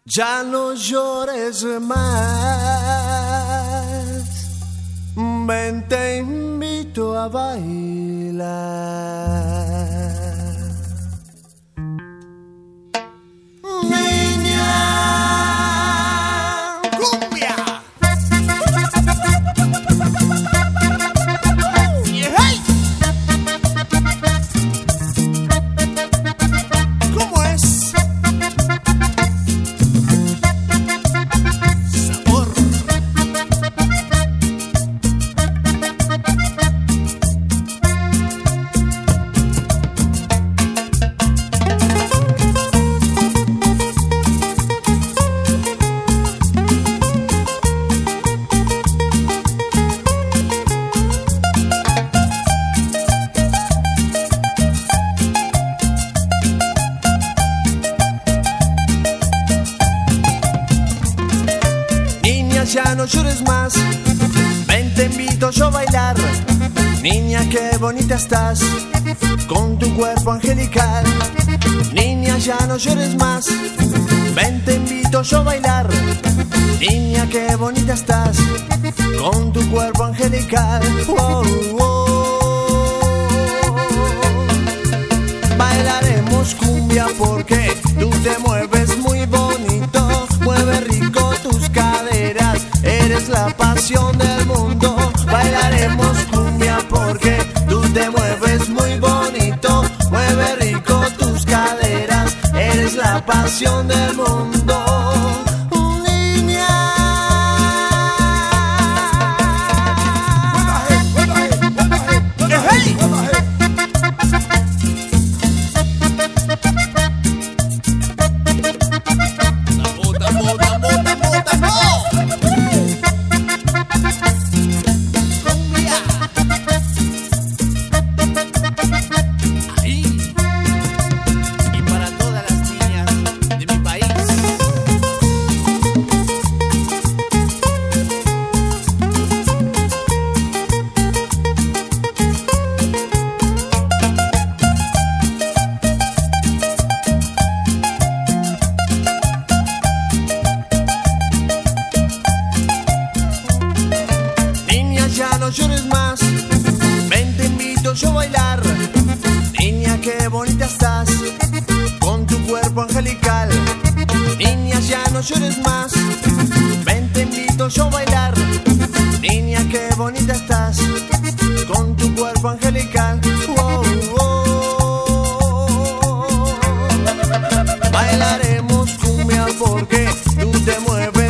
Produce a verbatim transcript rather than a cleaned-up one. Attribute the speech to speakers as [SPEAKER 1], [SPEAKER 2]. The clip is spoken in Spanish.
[SPEAKER 1] Ya no llores más, ven te invito a bailar. Niña, cumbia. ¡Hey! ¿Cómo es? Sabor. Ya no llores más, ven te invito yo a bailar. Niña, qué bonita estás, con tu cuerpo angelical. Niña, ya no llores más, ven te invito yo a bailar. Niña, qué bonita estás, con tu cuerpo angelical. Oh, oh. Bailaremos cumbia porque tú te mueves muy bonito, mueve rico tus caderas, eres la pasión del mundo. Bailaremos cumbia porque tú te mueves muy bonito, mueve rico tus caderas, eres la pasión del mundo. Ya no llores más, ven te invito yo a bailar. Niña, qué bonita estás, con tu cuerpo angelical. Niña, ya no llores más, ven te invito yo a bailar. Niña, qué bonita estás, con tu cuerpo angelical. Oh, oh. Bailaremos cumbia porque tú te mueves